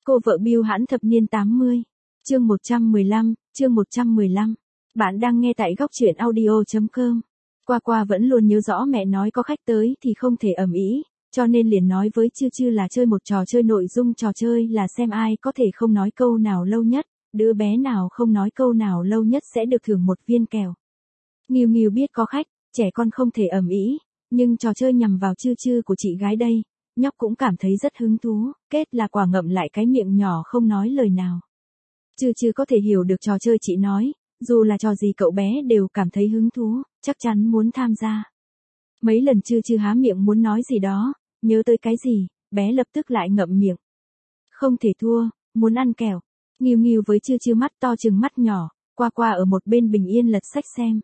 Cô vợ bưu hãn thập niên 80. Chương 115. Bạn đang nghe tại góc truyện audio.com. Qua vẫn luôn nhớ rõ mẹ nói có khách tới thì không thể ầm ĩ, cho nên liền nói với Chư là chơi một trò chơi, nội dung trò chơi là xem ai có thể không nói câu nào lâu nhất, đứa bé nào không nói câu nào lâu nhất sẽ được thưởng một viên kẹo. Nghiêu biết có khách, trẻ con không thể ầm ĩ, nhưng trò chơi nhằm vào Chư của chị gái đây, nhóc cũng cảm thấy rất hứng thú, kết là quả ngậm lại cái miệng nhỏ không nói lời nào. Chư có thể hiểu được trò chơi chị nói, dù là trò gì cậu bé đều cảm thấy hứng thú, chắc chắn muốn tham gia. Mấy lần Chư há miệng muốn nói gì đó, nhớ tới cái gì, bé lập tức lại ngậm miệng. Không thể thua, muốn ăn kẹo. Nghiêu với Chư mắt to chừng mắt nhỏ, qua ở một bên bình yên lật sách xem.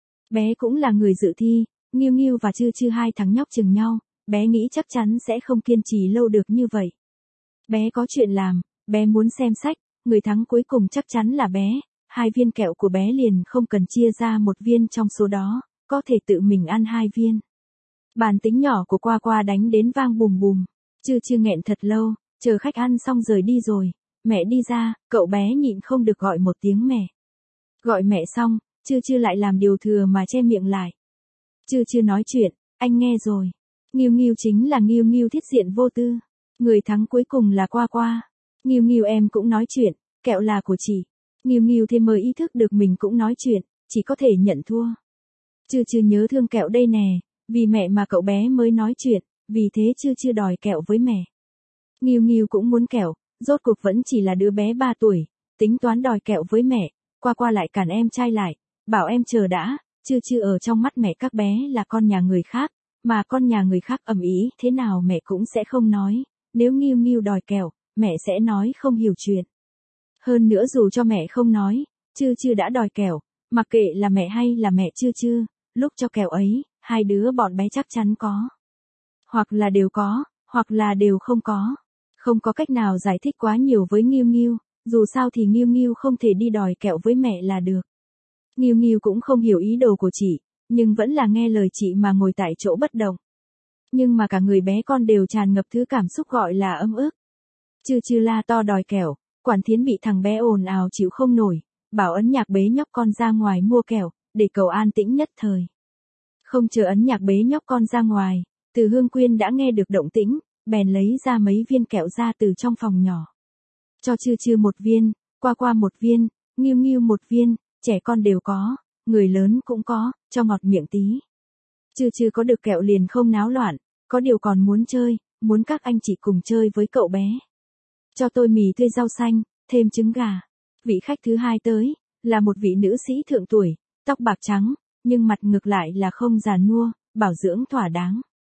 Bé cũng là người dự thi, Nghiêu và Chư hai thằng nhóc chừng nhau, bé nghĩ chắc chắn sẽ không kiên trì lâu được như vậy. Bé có chuyện làm, bé muốn xem sách, người thắng cuối cùng chắc chắn là bé, 2 viên kẹo của bé liền không cần chia ra một viên trong số đó, có thể tự mình ăn 2 viên. Bàn tính nhỏ của qua đánh đến vang bùm bùm, Chư nghẹn thật lâu, chờ khách ăn xong rời đi rồi, mẹ đi ra, cậu bé nhịn không được gọi một tiếng mẹ. Gọi mẹ xong, Chư lại làm điều thừa mà che miệng lại. Chư nói chuyện, anh nghe rồi. Nghiêu chính là Nghiêu thiết diện vô tư. Người thắng cuối cùng là qua. Nghiêu em cũng nói chuyện, kẹo là của chị. Nghiêu thêm mới ý thức được mình cũng nói chuyện, chỉ có thể nhận thua. Chư nhớ thương kẹo đây nè, vì mẹ mà cậu bé mới nói chuyện, vì thế Chư đòi kẹo với mẹ. Nghiêu cũng muốn kẹo, rốt cuộc vẫn chỉ là đứa bé 3 tuổi, tính toán đòi kẹo với mẹ, qua lại cản em trai lại, bảo em chờ đã, Chư ở trong mắt mẹ các bé là con nhà người khác, mà con nhà người khác ầm ĩ thế nào mẹ cũng sẽ không nói, nếu Nghiêu đòi kẹo, mẹ sẽ nói không hiểu chuyện. Hơn nữa dù cho mẹ không nói, Chư đã đòi kẹo, mặc kệ là mẹ hay là mẹ Chư, lúc cho kẹo ấy, hai đứa bọn bé chắc chắn có. Hoặc là đều có, hoặc là đều không có. Không có cách nào giải thích quá nhiều với Nghiêu, dù sao thì Nghiêu không thể đi đòi kẹo với mẹ là được. Nghiêu cũng không hiểu ý đồ của chị, nhưng vẫn là nghe lời chị mà ngồi tại chỗ bất động. Nhưng mà cả người bé con đều tràn ngập thứ cảm xúc gọi là ấm ức. Chư la to đòi kẹo, Quản Thiến bị thằng bé ồn ào chịu không nổi, bảo Ấn Nhạc bế nhóc con ra ngoài mua kẹo, để cầu an tĩnh nhất thời. Không chờ Ấn Nhạc bế nhóc con ra ngoài, Từ Hương Quyên đã nghe được động tĩnh, bèn lấy ra mấy viên kẹo ra từ trong phòng nhỏ. Cho Chư một viên, qua một viên, Nghiêu một viên, trẻ con đều có, người lớn cũng có, cho ngọt miệng tí. Chư có được kẹo liền không náo loạn, có điều còn muốn chơi, muốn các anh chị cùng chơi với cậu bé. Cho tôi mì tươi rau xanh, thêm trứng gà. Vị khách thứ hai tới, là một vị nữ sĩ thượng tuổi, tóc bạc trắng, nhưng mặt ngược lại là không già nua, bảo dưỡng thỏa đáng.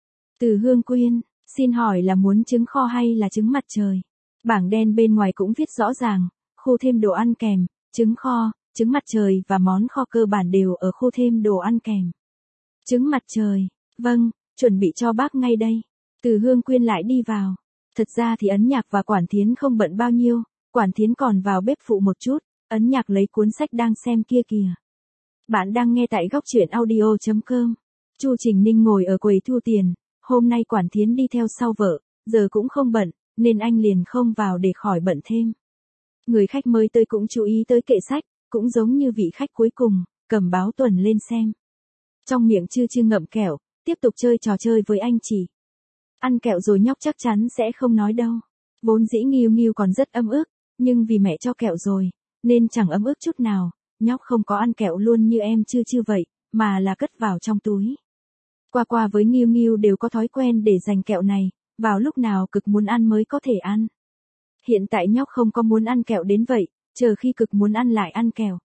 Từ Hương Quyên, xin hỏi là muốn trứng kho hay là trứng mặt trời? Bảng đen bên ngoài cũng viết rõ ràng, khu thêm đồ ăn kèm, trứng kho, trứng mặt trời và món kho cơ bản đều ở khu thêm đồ ăn kèm. Trứng mặt trời, vâng, chuẩn bị cho bác ngay đây. Từ Hương Quyên lại đi vào. Thật ra thì Ấn Nhạc và Quản Thiến không bận bao nhiêu, Quản Thiến còn vào bếp phụ một chút, Ấn Nhạc lấy cuốn sách đang xem kia kìa. Bạn đang nghe tại góc truyện audio.com. Chu Trình Ninh ngồi ở quầy thu tiền, hôm nay Quản Thiến đi theo sau vợ, giờ cũng không bận, nên anh liền không vào để khỏi bận thêm. Người khách mới tới cũng chú ý tới kệ sách, cũng giống như vị khách cuối cùng, cầm báo tuần lên xem. Trong miệng Chư ngậm kẹo, tiếp tục chơi trò chơi với anh chị. Ăn kẹo rồi nhóc chắc chắn sẽ không nói đâu. Vốn dĩ Nghiêu còn rất ấm ức, nhưng vì mẹ cho kẹo rồi, nên chẳng ấm ức chút nào, nhóc không có ăn kẹo luôn như em Chư vậy, mà là cất vào trong túi. Qua với Nghiêu đều có thói quen để dành kẹo này, vào lúc nào cực muốn ăn mới có thể ăn. Hiện tại nhóc không có muốn ăn kẹo đến vậy, chờ khi cực muốn ăn lại ăn kẹo.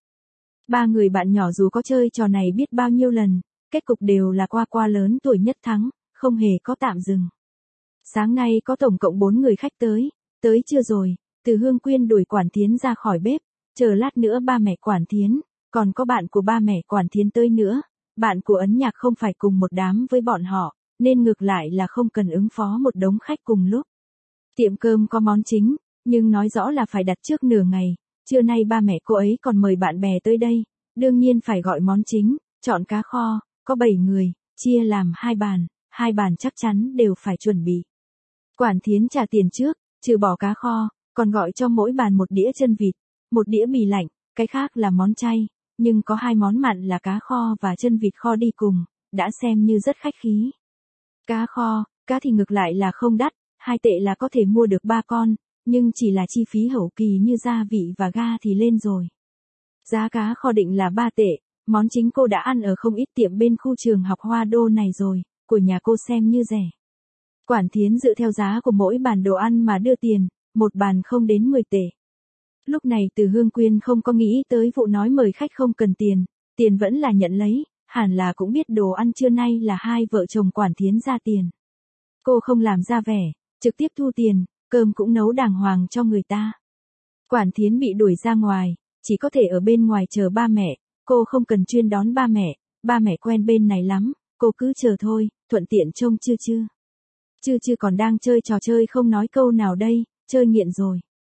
3 người bạn nhỏ dù có chơi trò này biết bao nhiêu lần, kết cục đều là qua lớn tuổi nhất thắng, không hề có tạm dừng. Sáng nay có tổng cộng 4 người khách tới chưa rồi, Từ Hương Quyên đuổi Quản Thiến ra khỏi bếp, chờ lát nữa ba mẹ Quản Thiến, còn có bạn của ba mẹ Quản Thiến tới nữa, bạn của Ấn Nhạc không phải cùng một đám với bọn họ, nên ngược lại là không cần ứng phó một đống khách cùng lúc. Tiệm cơm có món chính, nhưng nói rõ là phải đặt trước nửa ngày, trưa nay ba mẹ cô ấy còn mời bạn bè tới đây, đương nhiên phải gọi món chính, chọn cá kho, có 7 người, chia làm 2 bàn chắc chắn đều phải chuẩn bị. Quản Thiến trả tiền trước, trừ bỏ cá kho, còn gọi cho mỗi bàn một đĩa chân vịt, một đĩa bì lạnh, cái khác là món chay, nhưng có 2 món mặn là cá kho và chân vịt kho đi cùng, đã xem như rất khách khí. Cá kho, cá thì ngược lại là không đắt, 2 tệ là có thể mua được 3 con, nhưng chỉ là chi phí hậu kỳ như gia vị và ga thì lên rồi. Giá cá kho định là 3 tệ, món chính cô đã ăn ở không ít tiệm bên khu trường học Hoa Đô này rồi, của nhà cô xem như rẻ. Quản Thiến dựa theo giá của mỗi bàn đồ ăn mà đưa tiền, một bàn không đến 10 tệ. Lúc này Từ Hương Quyên không có nghĩ tới vụ nói mời khách không cần tiền, tiền vẫn là nhận lấy, hẳn là cũng biết đồ ăn trưa nay là 2 vợ chồng Quản Thiến ra tiền. Cô không làm ra vẻ, trực tiếp thu tiền, cơm cũng nấu đàng hoàng cho người ta. Quản Thiến bị đuổi ra ngoài, chỉ có thể ở bên ngoài chờ ba mẹ, cô không cần chuyên đón ba mẹ quen bên này lắm, cô cứ chờ thôi, thuận tiện trông Chư Chư. Chư Chư còn đang chơi trò chơi không nói câu nào đây, chơi nghiện rồi.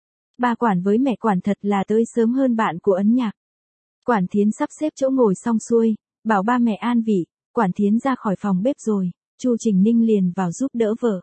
Ba Quản với mẹ Quản thật là tới sớm hơn bạn của Ấn Nhạc. Quản Thiến sắp xếp chỗ ngồi xong xuôi, bảo ba mẹ an vị, Quản Thiến ra khỏi phòng bếp rồi, Chu Trình Ninh liền vào giúp đỡ vợ.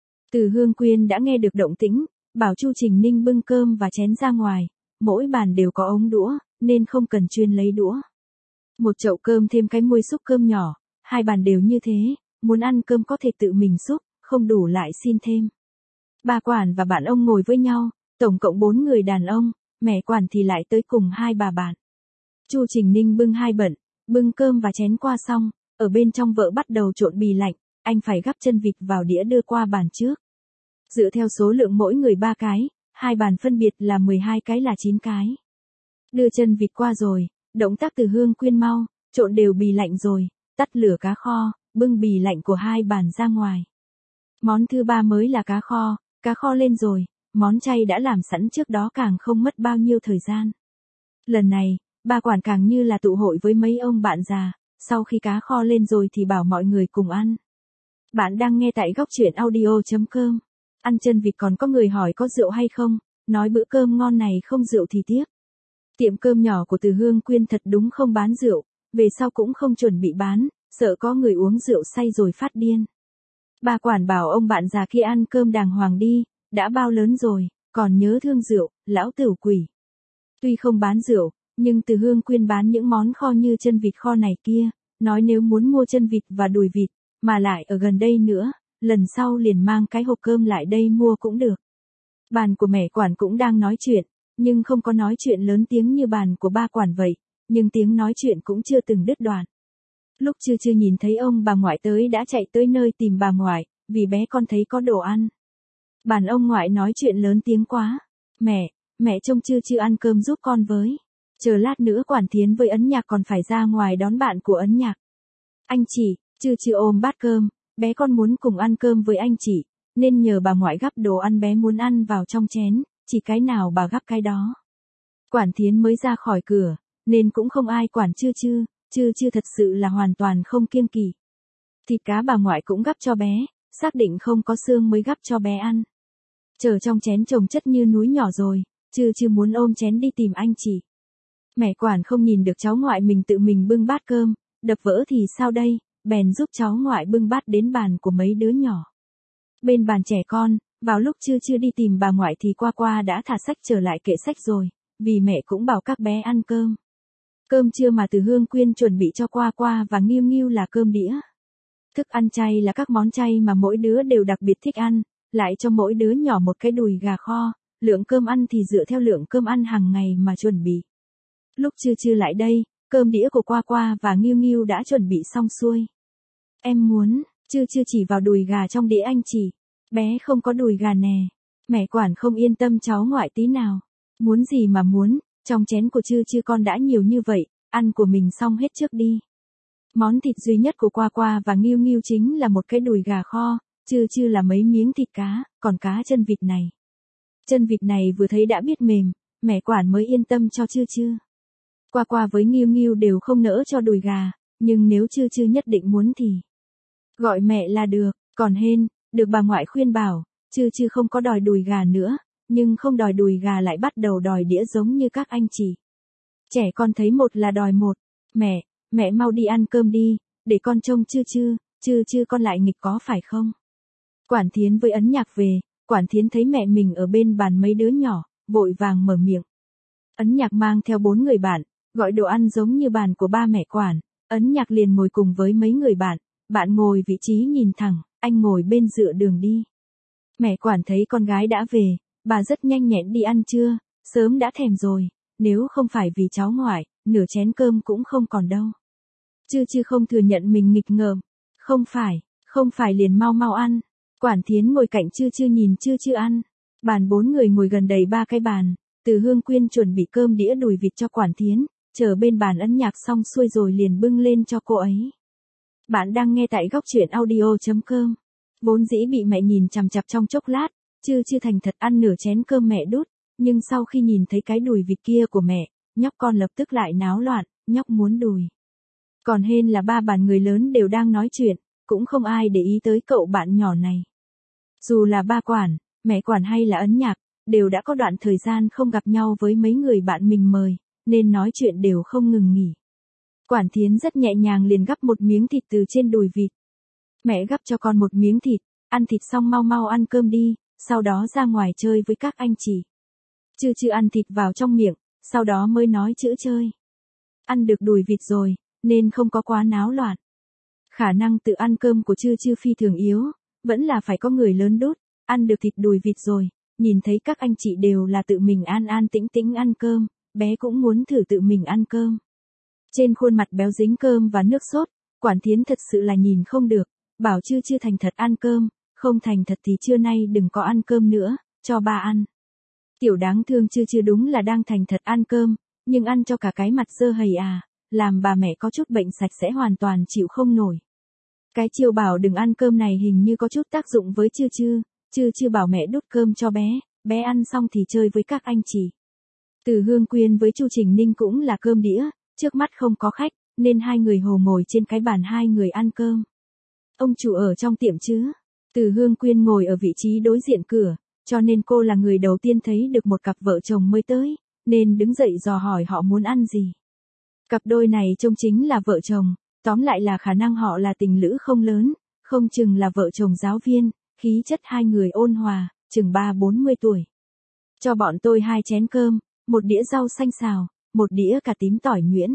Từ Hương Quyên đã nghe được động tĩnh, bảo Chu Trình Ninh bưng cơm và chén ra ngoài, mỗi bàn đều có ống đũa, nên không cần chuyên lấy đũa. Một chậu cơm thêm cái muôi xúc cơm nhỏ, 2 bàn đều như thế, muốn ăn cơm có thể tự mình xúc, không đủ lại xin thêm. Ba Quản và bạn ông ngồi với nhau, tổng cộng 4 người đàn ông, mẹ Quản thì lại tới cùng 2 bà bạn. Chu Trình Ninh bưng 2 bận, bưng cơm và chén qua xong, ở bên trong vợ bắt đầu trộn bì lạnh, anh phải gắp chân vịt vào đĩa đưa qua bàn trước. Dựa theo số lượng mỗi người 3 cái, 2 bàn phân biệt là 12 cái là 9 cái. Đưa chân vịt qua rồi, động tác Từ Hương Quyên mau, trộn đều bì lạnh rồi, tắt lửa cá kho, bưng bì lạnh của 2 bàn ra ngoài. Món thứ 3 mới là cá kho lên rồi, món chay đã làm sẵn trước đó càng không mất bao nhiêu thời gian. Lần này, ba Quản càng như là tụ hội với mấy ông bạn già, sau khi cá kho lên rồi thì bảo mọi người cùng ăn. Bạn đang nghe tại góc truyện audio.com. Ăn chân vịt còn có người hỏi có rượu hay không, nói bữa cơm ngon này không rượu thì tiếc. Tiệm cơm nhỏ của Từ Hương Quyên thật đúng không bán rượu, về sau cũng không chuẩn bị bán, sợ có người uống rượu say rồi phát điên. Ba Quản bảo ông bạn già kia ăn cơm đàng hoàng đi, đã bao lớn rồi, còn nhớ thương rượu, lão tửu quỷ. Tuy không bán rượu, nhưng Từ Hương Quyên bán những món kho như chân vịt kho này kia, nói nếu muốn mua chân vịt và đùi vịt, mà lại ở gần đây nữa, lần sau liền mang cái hộp cơm lại đây mua cũng được. Bàn của mẹ Quản cũng đang nói chuyện, nhưng không có nói chuyện lớn tiếng như bàn của ba Quản vậy, nhưng tiếng nói chuyện cũng chưa từng đứt đoạn. Lúc chưa nhìn thấy ông bà ngoại tới đã chạy tới nơi tìm bà ngoại, vì bé con thấy có đồ ăn. Bàn ông ngoại nói chuyện lớn tiếng quá. Mẹ trông chưa ăn cơm giúp con với. Chờ lát nữa Quản Thiến với Ấn Nhạc còn phải ra ngoài đón bạn của Ấn Nhạc. Anh chị, chưa ôm bát cơm, bé con muốn cùng ăn cơm với anh chị, nên nhờ bà ngoại gắp đồ ăn bé muốn ăn vào trong chén, chỉ cái nào bà gắp cái đó. Quản Thiến mới ra khỏi cửa, nên cũng không ai quản chưa thật sự là hoàn toàn không kiêng kỵ. Thịt cá bà ngoại cũng gắp cho bé, xác định không có xương mới gắp cho bé ăn. Chờ trong chén chồng chất như núi nhỏ rồi, chưa muốn ôm chén đi tìm anh chị. Mẹ Quản không nhìn được cháu ngoại mình tự mình bưng bát cơm, đập vỡ thì sao đây, bèn giúp cháu ngoại bưng bát đến bàn của mấy đứa nhỏ. Bên bàn trẻ con, vào lúc chưa đi tìm bà ngoại thì Qua đã thả sách trở lại kệ sách rồi, vì mẹ cũng bảo các bé ăn cơm. Cơm trưa mà Từ Hương Quyên chuẩn bị cho Qua và Nghiêu là cơm đĩa. Thức ăn chay là các món chay mà mỗi đứa đều đặc biệt thích ăn, lại cho mỗi đứa nhỏ một cái đùi gà kho, lượng cơm ăn thì dựa theo lượng cơm ăn hàng ngày mà chuẩn bị. Lúc chưa lại đây, cơm đĩa của Qua và Nghiêu đã chuẩn bị xong xuôi. Em muốn, chưa chỉ vào đùi gà trong đĩa anh chị. Bé không có đùi gà nè. Mẹ Quản không yên tâm cháu ngoại tí nào. Muốn gì mà muốn, trong chén của chưa con đã nhiều như vậy, ăn của mình xong hết trước đi. Món thịt duy nhất của Qua và Nghiêu chính là một cái đùi gà kho, chưa là mấy miếng thịt cá, còn cá chân vịt này. Chân vịt này vừa thấy đã biết mềm, mẹ Quản mới yên tâm cho chưa. Qua với Nghiêu đều không nỡ cho đùi gà, nhưng nếu chưa nhất định muốn thì gọi mẹ là được, còn hên, được bà ngoại khuyên bảo, chưa không có đòi đùi gà nữa, nhưng không đòi đùi gà lại bắt đầu đòi đĩa giống như các anh chị. Trẻ con thấy một là đòi một, mẹ mau đi ăn cơm đi, để con trông chưa con lại nghịch có phải không? Quản Thiến với Ấn Nhạc về, Quản Thiến thấy mẹ mình ở bên bàn mấy đứa nhỏ, vội vàng mở miệng. Ấn Nhạc mang theo 4 người bạn, gọi đồ ăn giống như bàn của ba mẹ Quản, Ấn Nhạc liền ngồi cùng với mấy người bạn, bạn ngồi vị trí nhìn thẳng, anh ngồi bên dựa đường đi. Mẹ Quản thấy con gái đã về, bà rất nhanh nhẹn đi ăn trưa, sớm đã thèm rồi, nếu không phải vì cháu ngoại, nửa chén cơm cũng không còn đâu. Chư không thừa nhận mình nghịch ngợm, không phải liền mau mau ăn. Quản Thiến ngồi cạnh Chư nhìn Chư ăn. Bàn 4 người ngồi gần đầy 3 cái bàn, Từ Hương Quyên chuẩn bị cơm đĩa đùi vịt cho Quản Thiến, chờ bên bàn Ấn Nhạc xong xuôi rồi liền bưng lên cho cô ấy. Bạn đang nghe tại góc truyện audio.com. Vốn dĩ bị mẹ nhìn chằm chằm trong chốc lát, Chư thành thật ăn nửa chén cơm mẹ đút, nhưng sau khi nhìn thấy cái đùi vịt kia của mẹ, nhóc con lập tức lại náo loạn, nhóc muốn đùi. Còn hên là ba bàn người lớn đều đang nói chuyện, cũng không ai để ý tới cậu bạn nhỏ này. Dù là ba Quản, mẹ Quản hay là Ấn Nhạc, đều đã có đoạn thời gian không gặp nhau với mấy người bạn mình mời, nên nói chuyện đều không ngừng nghỉ. Quản Thiến rất nhẹ nhàng liền gắp một miếng thịt từ trên đùi vịt. Mẹ gắp cho con một miếng thịt, ăn thịt xong mau mau ăn cơm đi, sau đó ra ngoài chơi với các anh chị. Chư ăn thịt vào trong miệng, sau đó mới nói chữ chơi. Ăn được đùi vịt rồi, nên không có quá náo loạn. Khả năng tự ăn cơm của Chư phi thường yếu, vẫn là phải có người lớn đút, ăn được thịt đùi vịt rồi, nhìn thấy các anh chị đều là tự mình an an tĩnh tĩnh ăn cơm, bé cũng muốn thử tự mình ăn cơm. Trên khuôn mặt béo dính cơm và nước sốt, Quản Thiến thật sự là nhìn không được, bảo Chư thành thật ăn cơm, không thành thật thì trưa nay đừng có ăn cơm nữa, cho ba ăn. Tiểu đáng thương Chư đúng là đang thành thật ăn cơm, nhưng ăn cho cả cái mặt dơ hầy à, làm bà mẹ có chút bệnh sạch sẽ hoàn toàn chịu không nổi. Cái chiêu bảo đừng ăn cơm này hình như có chút tác dụng với Chư bảo mẹ đút cơm cho bé ăn xong thì chơi với các anh chị. Từ Hương Quyên với Chu Trình Ninh cũng là cơm đĩa, trước mắt không có khách, nên hai người hồ ngồi trên cái bàn hai người ăn cơm. Ông chủ ở trong tiệm chứ? Từ Hương Quyên ngồi ở vị trí đối diện cửa, cho nên cô là người đầu tiên thấy được một cặp vợ chồng mới tới, nên đứng dậy dò hỏi họ muốn ăn gì. Cặp đôi này trông chính là vợ chồng, tóm lại là khả năng họ là tình lữ không lớn, không chừng là vợ chồng giáo viên, khí chất hai người ôn hòa, chừng 30-40 tuổi. Cho bọn tôi 2 chén cơm, một đĩa rau xanh xào, một đĩa cà tím tỏi nhuyễn.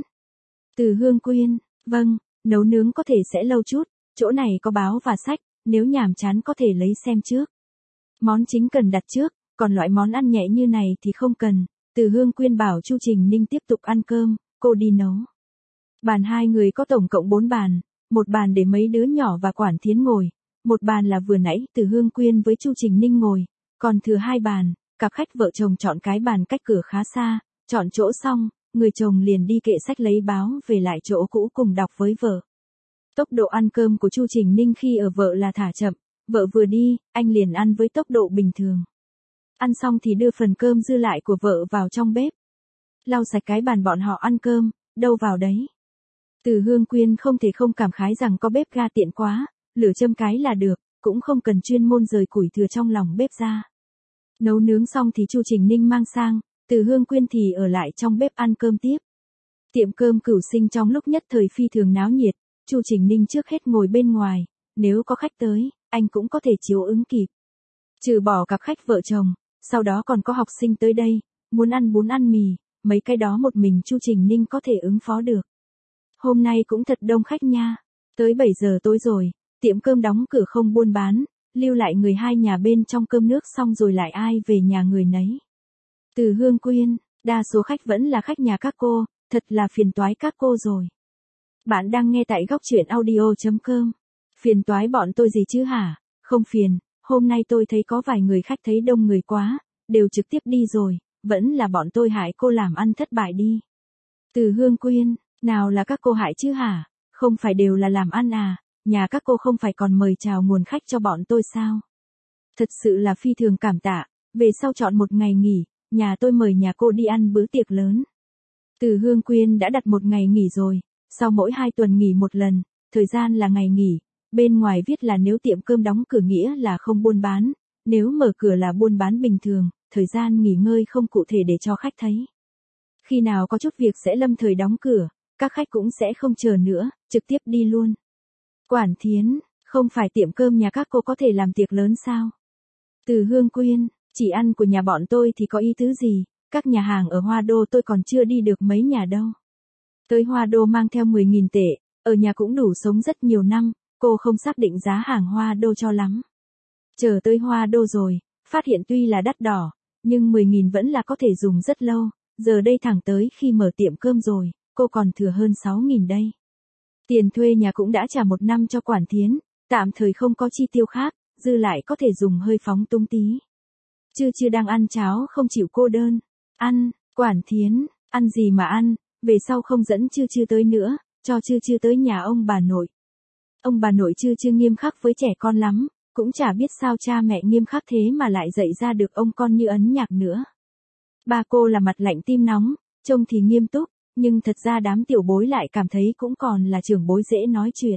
Từ Hương Quyên, vâng, nấu nướng có thể sẽ lâu chút, chỗ này có báo và sách, nếu nhàm chán có thể lấy xem trước. Món chính cần đặt trước, còn loại món ăn nhẹ như này thì không cần. Từ Hương Quyên bảo Chu Trình Ninh tiếp tục ăn cơm, cô đi nấu. Bàn hai người có tổng cộng 4 bàn, một bàn để mấy đứa nhỏ và Quản Thiến ngồi, một bàn là vừa nãy Từ Hương Quyên với Chu Trình Ninh ngồi, còn thừa 2 bàn, cặp khách vợ chồng chọn cái bàn cách cửa khá xa, chọn chỗ xong, người chồng liền đi kệ sách lấy báo về lại chỗ cũ cùng đọc với vợ. Tốc độ ăn cơm của Chu Trình Ninh khi ở vợ là thả chậm, vợ vừa đi, anh liền ăn với tốc độ bình thường. Ăn xong thì đưa phần cơm dư lại của vợ vào trong bếp. Lau sạch cái bàn bọn họ ăn cơm, đâu vào đấy. Từ Hương Quyên không thể không cảm khái rằng có bếp ga tiện quá, lửa châm cái là được, cũng không cần chuyên môn rời củi thừa trong lòng bếp ra. Nấu nướng xong thì Chu Trình Ninh mang sang, Từ Hương Quyên thì ở lại trong bếp ăn cơm tiếp. Tiệm cơm Cửu Sinh trong lúc nhất thời phi thường náo nhiệt, Chu Trình Ninh trước hết ngồi bên ngoài, nếu có khách tới, anh cũng có thể chiếu ứng kịp. Trừ bỏ cặp khách vợ chồng, sau đó còn có học sinh tới đây, muốn ăn bún ăn mì, mấy cái đó một mình Chu Trình Ninh có thể ứng phó được. Hôm nay cũng thật đông khách nha, tới 7 giờ tối rồi, tiệm cơm đóng cửa không buôn bán, lưu lại người hai nhà bên trong cơm nước xong rồi lại ai về nhà người nấy. Từ Hương Quyên, đa số khách vẫn là khách nhà các cô, thật là phiền toái các cô rồi. Bạn đang nghe tại góc truyện audio.com. Phiền toái bọn tôi gì chứ hả? Không phiền, hôm nay tôi thấy có vài người khách thấy đông người quá, đều trực tiếp đi rồi, vẫn là bọn tôi hại cô làm ăn thất bại đi. Từ Hương Quyên, nào là các cô hại chứ hả? Không phải đều là làm ăn à, nhà các cô không phải còn mời chào nguồn khách cho bọn tôi sao? Thật sự là phi thường cảm tạ, về sau chọn một ngày nghỉ, nhà tôi mời nhà cô đi ăn bữa tiệc lớn. Từ Hương Quyên đã đặt một ngày nghỉ rồi, sau mỗi 2 tuần nghỉ một lần, thời gian là ngày nghỉ, bên ngoài viết là nếu tiệm cơm đóng cửa nghĩa là không buôn bán, nếu mở cửa là buôn bán bình thường, thời gian nghỉ ngơi không cụ thể để cho khách thấy. Khi nào có chút việc sẽ lâm thời đóng cửa, các khách cũng sẽ không chờ nữa, trực tiếp đi luôn. Quản Thiến, không phải tiệm cơm nhà các cô có thể làm tiệc lớn sao? Từ Hương Quyên, chỉ ăn của nhà bọn tôi thì có ý tứ gì, các nhà hàng ở Hoa Đô tôi còn chưa đi được mấy nhà đâu. Tới Hoa Đô mang theo 10.000 tệ, ở nhà cũng đủ sống rất nhiều năm, cô không xác định giá hàng Hoa Đô cho lắm. Chờ tới Hoa Đô rồi, phát hiện tuy là đắt đỏ, nhưng 10.000 vẫn là có thể dùng rất lâu, giờ đây thẳng tới khi mở tiệm cơm rồi, cô còn thừa hơn 6.000 đây. Tiền thuê nhà cũng đã trả 1 năm cho Quản Thiến, tạm thời không có chi tiêu khác, dư lại có thể dùng hơi phóng túng tí. Chưa đang ăn cháo không chịu cô đơn. Ăn, Quản Thiến, ăn gì mà ăn, về sau không dẫn chưa tới nữa, cho chưa tới nhà ông bà nội. Ông bà nội chưa nghiêm khắc với trẻ con lắm, cũng chả biết sao cha mẹ nghiêm khắc thế mà lại dạy ra được ông con như Ấn Nhạc nữa. Ba cô là mặt lạnh tim nóng, trông thì nghiêm túc, nhưng thật ra đám tiểu bối lại cảm thấy cũng còn là trưởng bối dễ nói chuyện.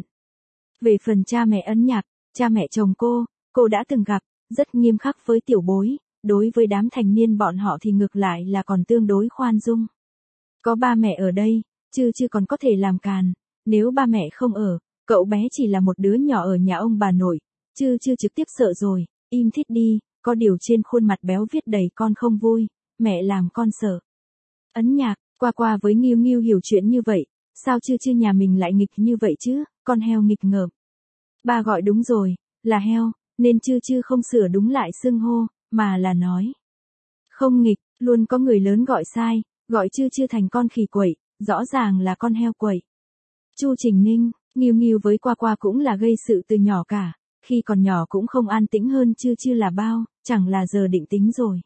Về phần cha mẹ Ấn Nhạc, cha mẹ chồng cô đã từng gặp, rất nghiêm khắc với tiểu bối, đối với đám thành niên bọn họ thì ngược lại là còn tương đối khoan dung. Có ba mẹ ở đây, chưa còn có thể làm càn, nếu ba mẹ không ở, cậu bé chỉ là một đứa nhỏ ở nhà ông bà nội, chưa trực tiếp sợ rồi, im thít đi, có điều trên khuôn mặt béo viết đầy con không vui, mẹ làm con sợ. Ấn Nhạc, qua với Nghiêu hiểu chuyện như vậy, sao chưa nhà mình lại nghịch như vậy chứ, con heo nghịch ngợm. Ba gọi đúng rồi, là heo, nên chưa không sửa đúng lại xưng hô, mà là nói. Không nghịch, luôn có người lớn gọi sai, gọi chưa thành con khỉ quậy, rõ ràng là con heo quậy. Chu Trình Ninh, Nghiêu với qua cũng là gây sự từ nhỏ cả, khi còn nhỏ cũng không an tĩnh hơn chưa là bao, chẳng là giờ định tính rồi.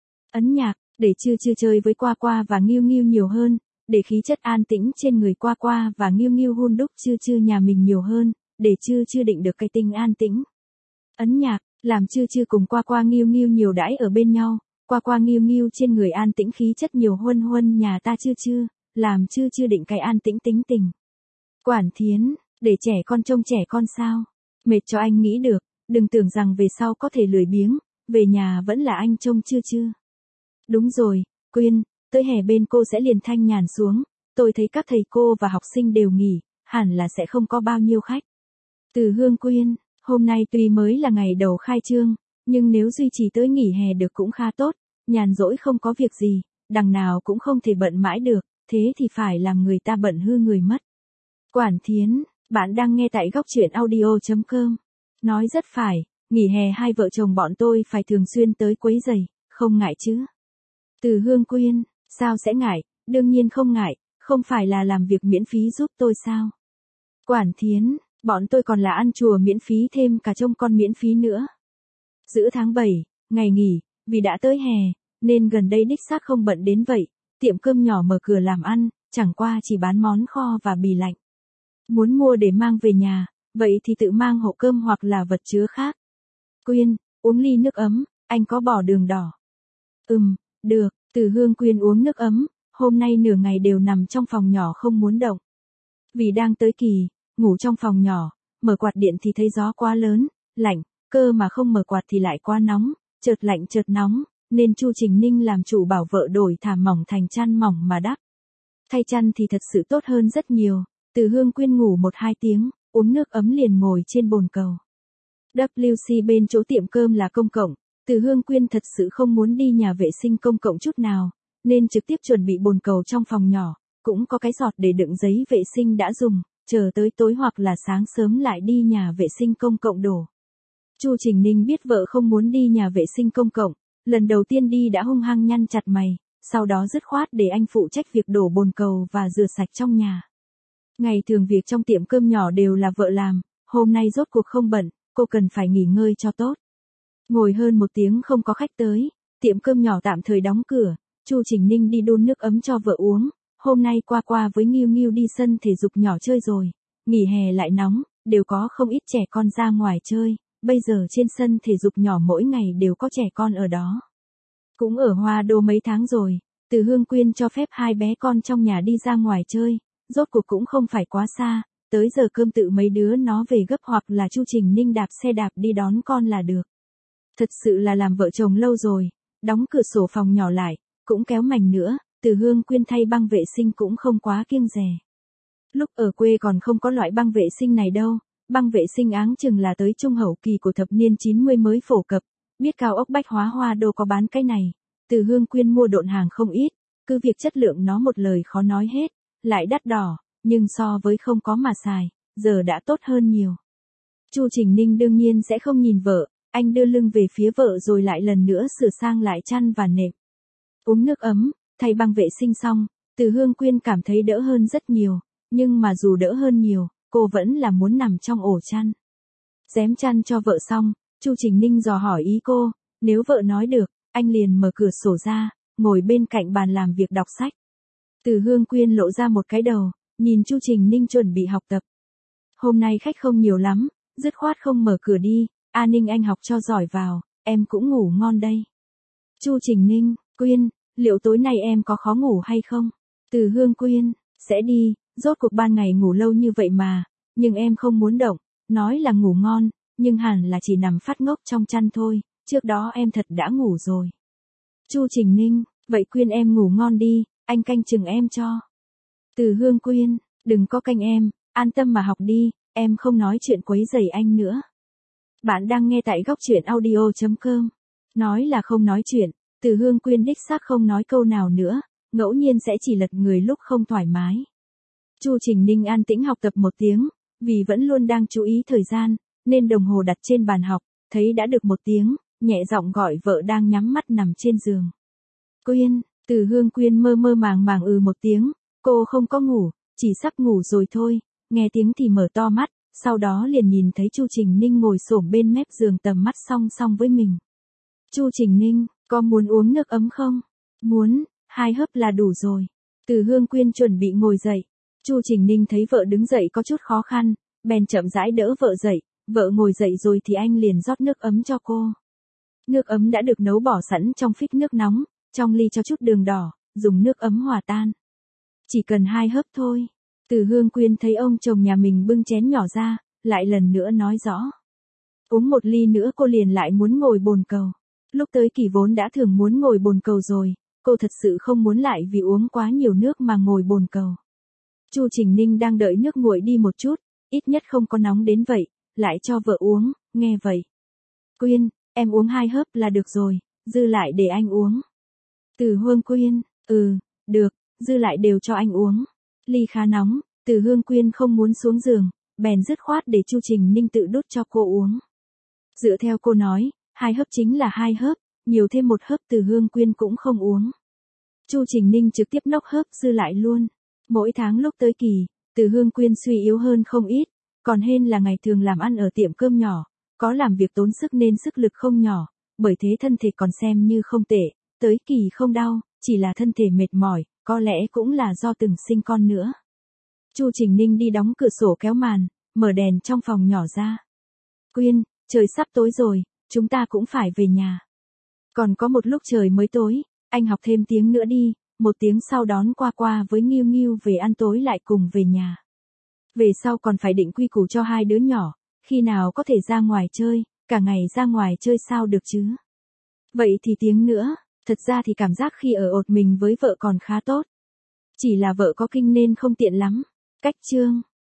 Ấn Nhạc, để chưa chơi với qua và Nghiêu nhiều hơn, để khí chất an tĩnh trên người qua và Nghiêu hun đúc chưa nhà mình nhiều hơn, để chưa định được cái tình an tĩnh. Ấn Nhạc, làm chưa cùng qua Nghiêu nhiều đãi ở bên nhau, qua Nghiêu trên người an tĩnh khí chất nhiều huân nhà ta chưa, làm chưa định cái an tĩnh tính tình. Quản Thiến, để trẻ con trông trẻ con sao? Mệt cho anh nghĩ được, đừng tưởng rằng về sau có thể lười biếng, về nhà vẫn là anh trông chưa. Đúng rồi, Quyên, tới hè bên cô sẽ liền thanh nhàn xuống, tôi thấy các thầy cô và học sinh đều nghỉ, hẳn là sẽ không có bao nhiêu khách. Từ Hương Quyên, hôm nay tuy mới là ngày đầu khai trương, nhưng nếu duy trì tới nghỉ hè được cũng khá tốt, nhàn rỗi không có việc gì, đằng nào cũng không thể bận mãi được, thế thì phải làm người ta bận hư người mất. Quản Thiến, bạn đang nghe tại góc truyện audio.com. Nói rất phải, nghỉ hè hai vợ chồng bọn tôi phải thường xuyên tới quấy rầy, không ngại chứ. Từ Hương Quyên, sao sẽ ngại, đương nhiên không ngại, không phải là làm việc miễn phí giúp tôi sao. Quản Thiến, bọn tôi còn là ăn chùa miễn phí thêm cả trông con miễn phí nữa. Giữa tháng 7, ngày nghỉ, vì đã tới hè, nên gần đây đích xác không bận đến vậy, tiệm cơm nhỏ mở cửa làm ăn, chẳng qua chỉ bán món kho và bì lạnh. Muốn mua để mang về nhà, vậy thì tự mang hộp cơm hoặc là vật chứa khác. Quyên, uống ly nước ấm, anh có bỏ đường đỏ. Được, Từ Hương Quyên uống nước ấm, hôm nay nửa ngày đều nằm trong phòng nhỏ không muốn động. Vì đang tới kỳ, ngủ trong phòng nhỏ, mở quạt điện thì thấy gió quá lớn, lạnh, cơ mà không mở quạt thì lại quá nóng, chợt lạnh chợt nóng, nên Chu Trình Ninh làm chủ bảo vợ đổi thảm mỏng thành chăn mỏng mà đắp. Thay chăn thì thật sự tốt hơn rất nhiều, Từ Hương Quyên ngủ 1-2 tiếng, uống nước ấm liền ngồi trên bồn cầu. WC bên chỗ tiệm cơm là công cộng, Từ Hương Quyên thật sự không muốn đi nhà vệ sinh công cộng chút nào, nên trực tiếp chuẩn bị bồn cầu trong phòng nhỏ, cũng có cái giọt để đựng giấy vệ sinh đã dùng, chờ tới tối hoặc là sáng sớm lại đi nhà vệ sinh công cộng đổ. Chu Trình Ninh biết vợ không muốn đi nhà vệ sinh công cộng, lần đầu tiên đi đã hung hăng nhăn chặt mày, sau đó dứt khoát để anh phụ trách việc đổ bồn cầu và rửa sạch trong nhà. Ngày thường việc trong tiệm cơm nhỏ đều là vợ làm, hôm nay rốt cuộc không bận, cô cần phải nghỉ ngơi cho tốt. Ngồi hơn 1 tiếng không có khách tới, tiệm cơm nhỏ tạm thời đóng cửa, Chu Trình Ninh đi đun nước ấm cho vợ uống, hôm nay qua với Nghiêu đi sân thể dục nhỏ chơi rồi, nghỉ hè lại nóng, đều có không ít trẻ con ra ngoài chơi, bây giờ trên sân thể dục nhỏ mỗi ngày đều có trẻ con ở đó. Cũng ở Hoa Đô mấy tháng rồi, Từ Hương Quyên cho phép 2 bé con trong nhà đi ra ngoài chơi, rốt cuộc cũng không phải quá xa, tới giờ cơm tự mấy đứa nó về gấp hoặc là Chu Trình Ninh đạp xe đạp đi đón con là được. Thật sự là làm vợ chồng lâu rồi, đóng cửa sổ phòng nhỏ lại, cũng kéo mành nữa, Từ Hương Quyên thay băng vệ sinh cũng không quá kiêng dè. Lúc ở quê còn không có loại băng vệ sinh này đâu, băng vệ sinh áng chừng là tới trung hậu kỳ của thập niên 90 mới phổ cập, Biết cao ốc Bách Hóa Hoa Đô có bán cái này, Từ Hương Quyên mua độn hàng không ít, cứ việc chất lượng nó một lời khó nói hết, lại đắt đỏ, nhưng so với không có mà xài, giờ đã tốt hơn nhiều. Chu Trình Ninh đương nhiên sẽ không nhìn vợ, anh đưa lưng về phía vợ rồi lại lần nữa sửa sang lại chăn và nệm. Uống nước ấm, thay băng vệ sinh xong, Từ Hương Quyên cảm thấy đỡ hơn rất nhiều, nhưng mà dù đỡ hơn nhiều, cô vẫn là muốn nằm trong ổ chăn. Rém chăn cho vợ xong, Chu Trình Ninh dò hỏi ý cô, nếu vợ nói được, anh liền mở cửa sổ ra, ngồi bên cạnh bàn làm việc đọc sách. Từ Hương Quyên lộ ra một cái đầu, nhìn Chu Trình Ninh chuẩn bị học tập. Hôm nay khách không nhiều lắm, dứt khoát không mở cửa đi, Ninh anh học cho giỏi vào, em cũng ngủ ngon đây. Chu Trình Ninh, Quyên, liệu tối nay em có khó ngủ hay không? Từ Hương Quyên, sẽ đi, rốt cuộc ban ngày ngủ lâu như vậy mà, nhưng em không muốn động, nói là ngủ ngon, nhưng hẳn là chỉ nằm phát ngốc trong chăn thôi, trước đó em thật đã ngủ rồi. Chu Trình Ninh, vậy Quyên em ngủ ngon đi, anh canh chừng em cho. Từ Hương Quyên, đừng có canh em, an tâm mà học đi, em không nói chuyện quấy rầy anh nữa. Bạn đang nghe tại góc truyện audio.com. Nói là không nói chuyện, Từ Hương Quyên đích xác không nói câu nào nữa, ngẫu nhiên sẽ chỉ lật người lúc không thoải mái. Chu Trình Ninh an tĩnh học tập 1 tiếng, vì vẫn luôn đang chú ý thời gian, nên đồng hồ đặt trên bàn học, thấy đã được 1 tiếng, nhẹ giọng gọi vợ đang nhắm mắt nằm trên giường. Quyên, Từ Hương Quyên mơ mơ màng màng 1 tiếng, cô không có ngủ, chỉ sắp ngủ rồi thôi, nghe tiếng thì mở to mắt, sau đó liền nhìn thấy Chu Trình Ninh ngồi xổm bên mép giường tầm mắt song song với mình. Chu Trình Ninh, có muốn uống nước ấm không? Muốn, 2 hớp là đủ rồi. Từ Hương Quyên chuẩn bị ngồi dậy. Chu Trình Ninh thấy vợ đứng dậy có chút khó khăn, bèn chậm rãi đỡ vợ dậy, vợ ngồi dậy rồi thì anh liền rót nước ấm cho cô. Nước ấm đã được nấu bỏ sẵn trong phích nước nóng, trong ly cho chút đường đỏ, dùng nước ấm hòa tan. Chỉ cần 2 hớp thôi. Từ Hương Quyên thấy ông chồng nhà mình bưng chén nhỏ ra, lại lần nữa nói rõ. Uống 1 ly nữa cô liền lại muốn ngồi bồn cầu. Lúc tới kỳ vốn đã thường muốn ngồi bồn cầu rồi, cô thật sự không muốn lại vì uống quá nhiều nước mà ngồi bồn cầu. Chu Trình Ninh đang đợi nước nguội đi một chút, ít nhất không có nóng đến vậy, lại cho vợ uống, nghe vậy. Quyên, em uống 2 hớp là được rồi, dư lại để anh uống. Từ Hương Quyên, được, dư lại đều cho anh uống. Ly khá nóng, Từ Hương Quyên không muốn xuống giường, bèn dứt khoát để Chu Trình Ninh tự đút cho cô uống. Dựa theo cô nói, 2 hớp chính là 2 hớp, nhiều thêm 1 hớp Từ Hương Quyên cũng không uống. Chu Trình Ninh trực tiếp nốc hớp dư lại luôn. Mỗi tháng lúc tới kỳ, Từ Hương Quyên suy yếu hơn không ít, còn hên là ngày thường làm ăn ở tiệm cơm nhỏ, có làm việc tốn sức nên sức lực không nhỏ, bởi thế thân thể còn xem như không tệ, tới kỳ không đau, chỉ là thân thể mệt mỏi, có lẽ cũng là do từng sinh con nữa. Chu Trình Ninh đi đóng cửa sổ kéo màn, mở đèn trong phòng nhỏ ra. Quyên, trời sắp tối rồi, chúng ta cũng phải về nhà. Còn có một lúc trời mới tối, anh học thêm tiếng nữa đi, 1 tiếng sau đón Qua Qua với Nghiêu Nghiêu về ăn tối lại cùng về nhà. Về sau còn phải định quy củ cho 2 đứa nhỏ, khi nào có thể ra ngoài chơi, cả ngày ra ngoài chơi sao được chứ. Vậy thì tiếng nữa, thật ra thì cảm giác khi ở ột mình với vợ còn khá tốt. Chỉ là vợ có kinh nên không tiện lắm. Cách chương